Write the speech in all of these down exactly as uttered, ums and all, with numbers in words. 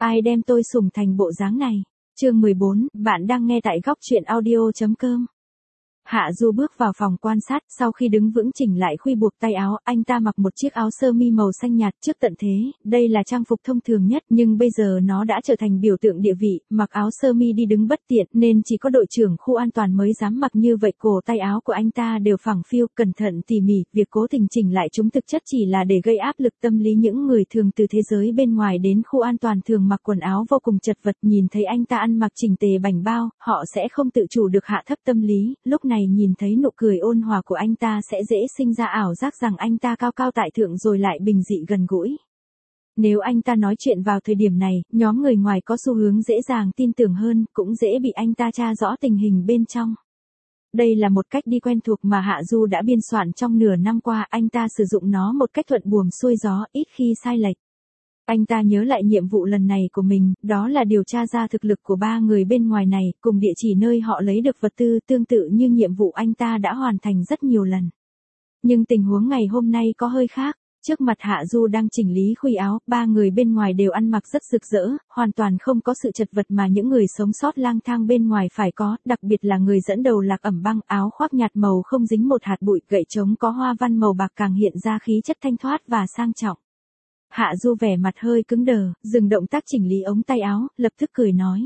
ai đem tôi sủng thành bộ dáng này. Chương mười bốn, bạn đang nghe tại góc truyện audio.com. Hạ Du bước vào phòng quan sát, sau khi đứng vững chỉnh lại khuy buộc tay áo, anh ta mặc một chiếc áo sơ mi màu xanh nhạt trước tận thế, đây là trang phục thông thường nhất, nhưng bây giờ nó đã trở thành biểu tượng địa vị, mặc áo sơ mi đi đứng bất tiện, nên chỉ có đội trưởng khu an toàn mới dám mặc như vậy. Cổ tay áo của anh ta đều phẳng phiu, cẩn thận tỉ mỉ, việc cố tình chỉnh lại chúng thực chất chỉ là để gây áp lực tâm lý những người thường từ thế giới bên ngoài đến khu an toàn thường mặc quần áo vô cùng chật vật, nhìn thấy anh ta ăn mặc chỉnh tề bảnh bao, họ sẽ không tự chủ được hạ thấp tâm lý, lúc này nhìn thấy nụ cười ôn hòa của anh ta sẽ dễ sinh ra ảo giác rằng anh ta cao cao tại thượng rồi lại bình dị gần gũi. Nếu anh ta nói chuyện vào thời điểm này, nhóm người ngoài có xu hướng dễ dàng tin tưởng hơn, cũng dễ bị anh ta tra rõ tình hình bên trong. Đây là một cách đi quen thuộc mà Hạ Du đã biên soạn trong nửa năm qua, anh ta sử dụng nó một cách thuận buồm xuôi gió, ít khi sai lệch. Anh ta nhớ lại nhiệm vụ lần này của mình, đó là điều tra ra thực lực của ba người bên ngoài này, cùng địa chỉ nơi họ lấy được vật tư, tương tự như nhiệm vụ anh ta đã hoàn thành rất nhiều lần. Nhưng tình huống ngày hôm nay có hơi khác. Trước mặt Hạ Du đang chỉnh lý khuy áo, ba người bên ngoài đều ăn mặc rất rực rỡ, hoàn toàn không có sự chật vật mà những người sống sót lang thang bên ngoài phải có, đặc biệt là người dẫn đầu Lạc Ẩm Băng, áo khoác nhạt màu không dính một hạt bụi, gậy trống có hoa văn màu bạc càng hiện ra khí chất thanh thoát và sang trọng. Hạ Du vẻ mặt hơi cứng đờ, dừng động tác chỉnh lý ống tay áo, lập tức cười nói.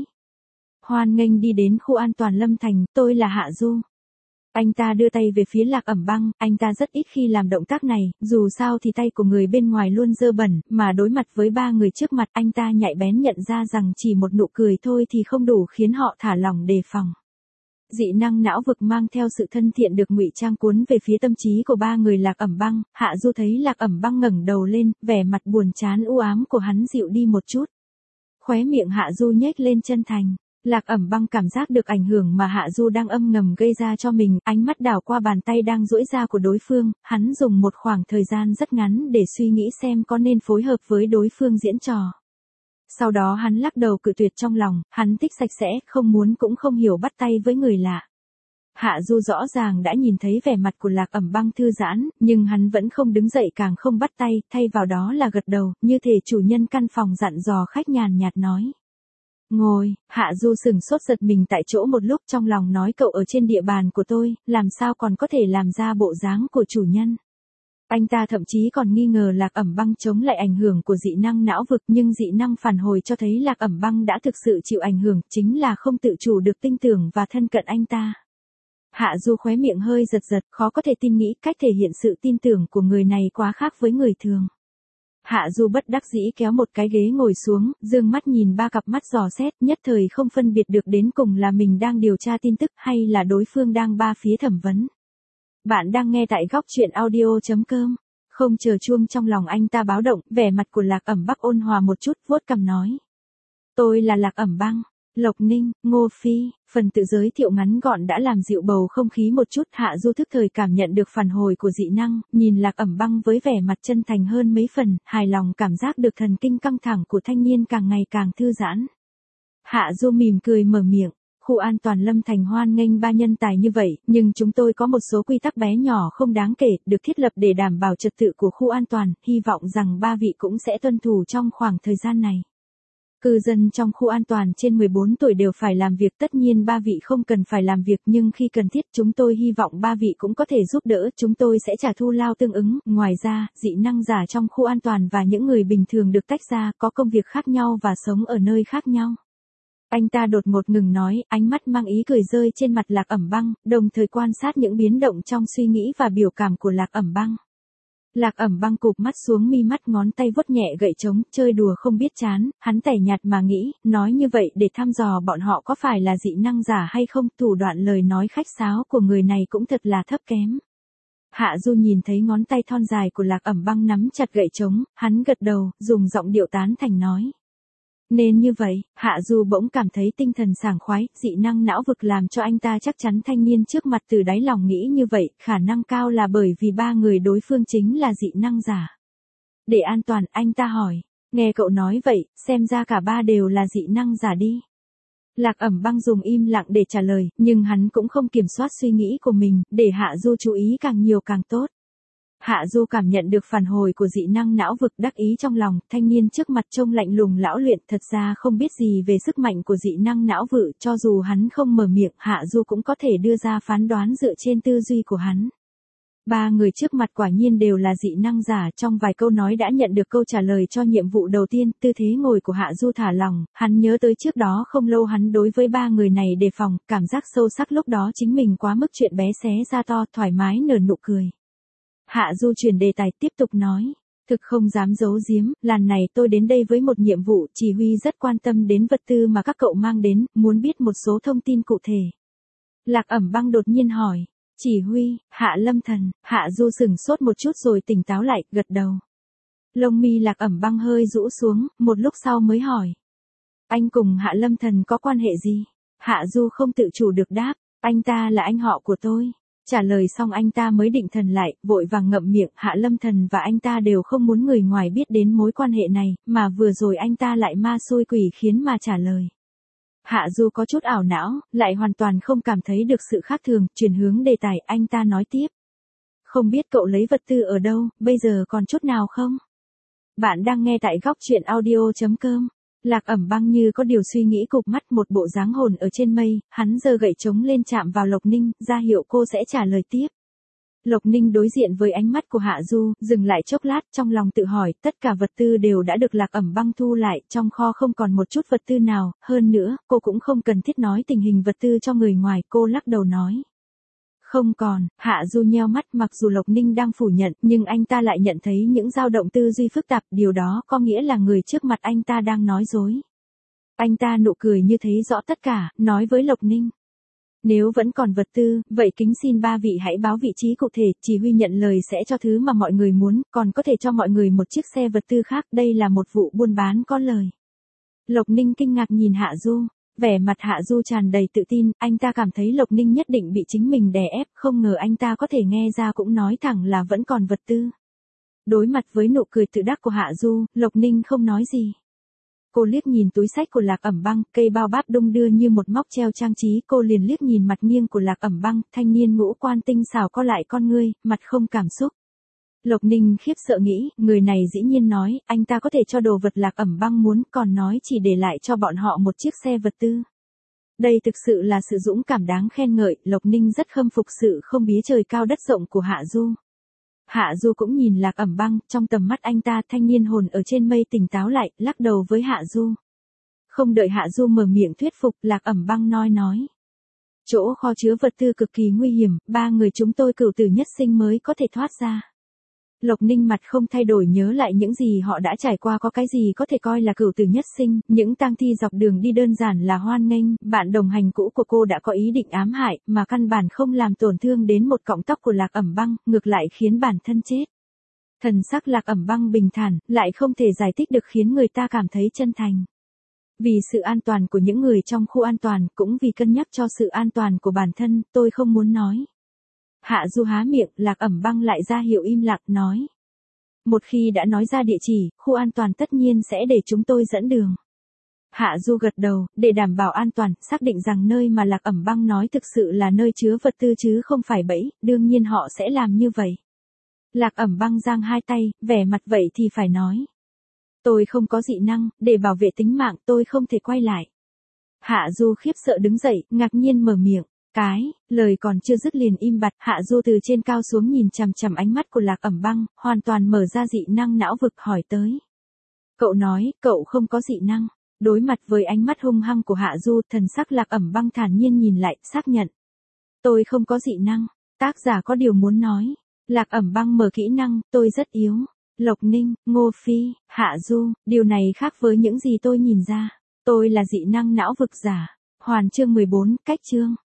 Hoan nghênh đi đến khu an toàn Lâm Thành, tôi là Hạ Du. Anh ta đưa tay về phía Lạc Ẩm Băng, anh ta rất ít khi làm động tác này, dù sao thì tay của người bên ngoài luôn dơ bẩn, mà đối mặt với ba người trước mặt anh ta nhạy bén nhận ra rằng chỉ một nụ cười thôi thì không đủ khiến họ thả lỏng đề phòng. Dị năng não vực mang theo sự thân thiện được ngụy trang cuốn về phía tâm trí của ba người Lạc Ẩm Băng, Hạ Du thấy Lạc Ẩm Băng ngẩng đầu lên, vẻ mặt buồn chán u ám của hắn dịu đi một chút. Khóe miệng Hạ Du nhếch lên chân thành. Lạc Ẩm Băng cảm giác được ảnh hưởng mà Hạ Du đang âm ngầm gây ra cho mình, ánh mắt đảo qua bàn tay đang duỗi ra của đối phương, hắn dùng một khoảng thời gian rất ngắn để suy nghĩ xem có nên phối hợp với đối phương diễn trò. Sau đó hắn lắc đầu cự tuyệt trong lòng, hắn thích sạch sẽ, không muốn cũng không hiểu bắt tay với người lạ. Hạ Du rõ ràng đã nhìn thấy vẻ mặt của Lạc Ẩm Băng thư giãn, nhưng hắn vẫn không đứng dậy càng không bắt tay, thay vào đó là gật đầu, như thể chủ nhân căn phòng dặn dò khách nhàn nhạt nói. Ngồi, Hạ Du sừng sốt giật mình tại chỗ một lúc, trong lòng nói cậu ở trên địa bàn của tôi, làm sao còn có thể làm ra bộ dáng của chủ nhân. Anh ta thậm chí còn nghi ngờ Lạc Ẩm Băng chống lại ảnh hưởng của dị năng não vực, nhưng dị năng phản hồi cho thấy Lạc Ẩm Băng đã thực sự chịu ảnh hưởng, chính là không tự chủ được tin tưởng và thân cận anh ta. Hạ Du khóe miệng hơi giật giật, khó có thể tin nghĩ cách thể hiện sự tin tưởng của người này quá khác với người thường. Hạ Du bất đắc dĩ kéo một cái ghế ngồi xuống, dương mắt nhìn ba cặp mắt dò xét, nhất thời không phân biệt được đến cùng là mình đang điều tra tin tức hay là đối phương đang ba phía thẩm vấn. Bạn đang nghe tại góc truyện audio.com. Không chờ chuông trong lòng anh ta báo động, vẻ mặt của Lạc Ẩm Bắc ôn hòa một chút, vuốt cằm nói. Tôi là Lạc Ẩm Băng. Lộc Ninh, Ngô Phi, phần tự giới thiệu ngắn gọn đã làm dịu bầu không khí một chút. Hạ Du thức thời cảm nhận được phản hồi của dị năng, nhìn Lạc Ẩm Băng với vẻ mặt chân thành hơn mấy phần, hài lòng cảm giác được thần kinh căng thẳng của thanh niên càng ngày càng thư giãn. Hạ Du mỉm cười mở miệng. Khu an toàn Lâm Thành hoan nghênh ba nhân tài như vậy, nhưng chúng tôi có một số quy tắc bé nhỏ không đáng kể, được thiết lập để đảm bảo trật tự của khu an toàn, hy vọng rằng ba vị cũng sẽ tuân thủ trong khoảng thời gian này. Cư dân trong khu an toàn trên mười bốn tuổi đều phải làm việc, tất nhiên ba vị không cần phải làm việc, nhưng khi cần thiết chúng tôi hy vọng ba vị cũng có thể giúp đỡ, chúng tôi sẽ trả thù lao tương ứng. Ngoài ra, dị năng giả trong khu an toàn và những người bình thường được tách ra, có công việc khác nhau và sống ở nơi khác nhau. Anh ta đột ngột ngừng nói, ánh mắt mang ý cười rơi trên mặt Lạc Ẩm Băng, đồng thời quan sát những biến động trong suy nghĩ và biểu cảm của Lạc Ẩm Băng. Lạc Ẩm Băng cụp mắt xuống, mi mắt ngón tay vuốt nhẹ gậy trống, chơi đùa không biết chán, hắn tẻ nhạt mà nghĩ, nói như vậy để thăm dò bọn họ có phải là dị năng giả hay không, thủ đoạn lời nói khách sáo của người này cũng thật là thấp kém. Hạ Du nhìn thấy ngón tay thon dài của Lạc Ẩm Băng nắm chặt gậy trống, hắn gật đầu, dùng giọng điệu tán thành nói. Nên như vậy, Hạ Du bỗng cảm thấy tinh thần sảng khoái, dị năng não vực làm cho anh ta chắc chắn thanh niên trước mặt từ đáy lòng nghĩ như vậy, khả năng cao là bởi vì ba người đối phương chính là dị năng giả. Để an toàn, anh ta hỏi, nghe cậu nói vậy, xem ra cả ba đều là dị năng giả đi. Lạc Ẩm Băng dùng im lặng để trả lời, nhưng hắn cũng không kiểm soát suy nghĩ của mình, để Hạ Du chú ý càng nhiều càng tốt. Hạ Du cảm nhận được phản hồi của dị năng não vực, đắc ý trong lòng, thanh niên trước mặt trông lạnh lùng lão luyện, thật ra không biết gì về sức mạnh của dị năng não vực, cho dù hắn không mở miệng, Hạ Du cũng có thể đưa ra phán đoán dựa trên tư duy của hắn. Ba người trước mặt quả nhiên đều là dị năng giả, trong vài câu nói đã nhận được câu trả lời cho nhiệm vụ đầu tiên, tư thế ngồi của Hạ Du thả lỏng, hắn nhớ tới trước đó không lâu hắn đối với ba người này đề phòng, cảm giác sâu sắc lúc đó chính mình quá mức chuyện bé xé ra to, thoải mái nở nụ cười. Hạ Du chuyển đề tài tiếp tục nói, thực không dám giấu giếm, lần này tôi đến đây với một nhiệm vụ, chỉ huy rất quan tâm đến vật tư mà các cậu mang đến, muốn biết một số thông tin cụ thể. Lạc Ẩm Băng đột nhiên hỏi. Chỉ huy, Hạ Lâm Thần. Hạ Du sửng sốt một chút rồi tỉnh táo lại, gật đầu. Lông mi Lạc Ẩm Băng hơi rũ xuống, một lúc sau mới hỏi. Anh cùng Hạ Lâm Thần có quan hệ gì? Hạ Du không tự chủ được đáp, anh ta là anh họ của tôi. Trả lời xong anh ta mới định thần lại, vội vàng ngậm miệng, Hạ Lâm Thần và anh ta đều không muốn người ngoài biết đến mối quan hệ này, mà vừa rồi anh ta lại ma xui quỷ khiến mà trả lời. Hạ Du có chút ảo não, lại hoàn toàn không cảm thấy được sự khác thường, chuyển hướng đề tài, anh ta nói tiếp. Không biết cậu lấy vật tư ở đâu, bây giờ còn chút nào không? Bạn đang nghe tại góc truyện audio chấm com. Lạc Ẩm Băng như có điều suy nghĩ, cụp mắt, một bộ dáng hồn ở trên mây, hắn giơ gậy trống lên chạm vào Lộc Ninh, ra hiệu cô sẽ trả lời tiếp. Lộc Ninh đối diện với ánh mắt của Hạ Du, dừng lại chốc lát, trong lòng tự hỏi, tất cả vật tư đều đã được Lạc Ẩm Băng thu lại, trong kho không còn một chút vật tư nào, hơn nữa, cô cũng không cần thiết nói tình hình vật tư cho người ngoài, cô lắc đầu nói. Không còn. Hạ Du nheo mắt, mặc dù Lộc Ninh đang phủ nhận, nhưng anh ta lại nhận thấy những dao động tư duy phức tạp, điều đó có nghĩa là người trước mặt anh ta đang nói dối. Anh ta nụ cười như thấy rõ tất cả, nói với Lộc Ninh. Nếu vẫn còn vật tư, vậy kính xin ba vị hãy báo vị trí cụ thể, chỉ huy nhận lời sẽ cho thứ mà mọi người muốn, còn có thể cho mọi người một chiếc xe vật tư khác, đây là một vụ buôn bán có lời. Lộc Ninh kinh ngạc nhìn Hạ Du, vẻ mặt Hạ Du tràn đầy tự tin, anh ta cảm thấy Lộc Ninh nhất định bị chính mình đè ép, không ngờ anh ta có thể nghe ra cũng nói thẳng là vẫn còn vật tư. Đối mặt với nụ cười tự đắc của Hạ Du, Lộc Ninh không nói gì. Cô liếc nhìn túi xách của Lạc Ẩm Băng, cây bao báp đung đưa như một móc treo trang trí, cô liền liếc nhìn mặt nghiêng của Lạc Ẩm Băng, thanh niên ngũ quan tinh xảo co lại con ngươi, mặt không cảm xúc. Lộc Ninh khiếp sợ nghĩ, người này dĩ nhiên nói, anh ta có thể cho đồ vật Lạc Ẩm Băng muốn, còn nói chỉ để lại cho bọn họ một chiếc xe vật tư. Đây thực sự là sự dũng cảm đáng khen ngợi, Lộc Ninh rất khâm phục sự không biết trời cao đất rộng của Hạ Du. Hạ Du cũng nhìn Lạc Ẩm Băng, trong tầm mắt anh ta, thanh niên hồn ở trên mây tỉnh táo lại, lắc đầu với Hạ Du. Không đợi Hạ Du mở miệng thuyết phục, Lạc Ẩm Băng nói nói. Chỗ kho chứa vật tư cực kỳ nguy hiểm, ba người chúng tôi cửu tử nhất sinh mới có thể thoát ra. Lộc Ninh mặt không thay đổi nhớ lại những gì họ đã trải qua, có cái gì có thể coi là cửu tử nhất sinh, những tang thi dọc đường đi đơn giản là hoan nghênh, bạn đồng hành cũ của cô đã có ý định ám hại, mà căn bản không làm tổn thương đến một cọng tóc của Lạc Ẩm Băng, ngược lại khiến bản thân chết. Thần sắc Lạc Ẩm Băng bình thản, lại không thể giải thích được khiến người ta cảm thấy chân thành. Vì sự an toàn của những người trong khu an toàn, cũng vì cân nhắc cho sự an toàn của bản thân, tôi không muốn nói. Hạ Du há miệng, Lạc Ẩm Băng lại ra hiệu im lặng, nói. Một khi đã nói ra địa chỉ, khu an toàn tất nhiên sẽ để chúng tôi dẫn đường. Hạ Du gật đầu, để đảm bảo an toàn, xác định rằng nơi mà Lạc Ẩm Băng nói thực sự là nơi chứa vật tư chứ không phải bẫy, đương nhiên họ sẽ làm như vậy. Lạc Ẩm Băng giang hai tay, vẻ mặt vậy thì phải nói. Tôi không có dị năng, để bảo vệ tính mạng tôi không thể quay lại. Hạ Du khiếp sợ đứng dậy, ngạc nhiên mở miệng. Cái, lời còn chưa dứt liền im bặt, Hạ Du từ trên cao xuống nhìn chằm chằm ánh mắt của Lạc Ẩm Băng, hoàn toàn mở ra dị năng não vực hỏi tới. Cậu nói, cậu không có dị năng. Đối mặt với ánh mắt hung hăng của Hạ Du, thần sắc Lạc Ẩm Băng thản nhiên nhìn lại, xác nhận. Tôi không có dị năng. Tác giả có điều muốn nói. Lạc Ẩm Băng mở kỹ năng, tôi rất yếu. Lộc Ninh, Ngô Phi, Hạ Du, điều này khác với những gì tôi nhìn ra. Tôi là dị năng não vực giả. Hoàn chương mười bốn, cách chương.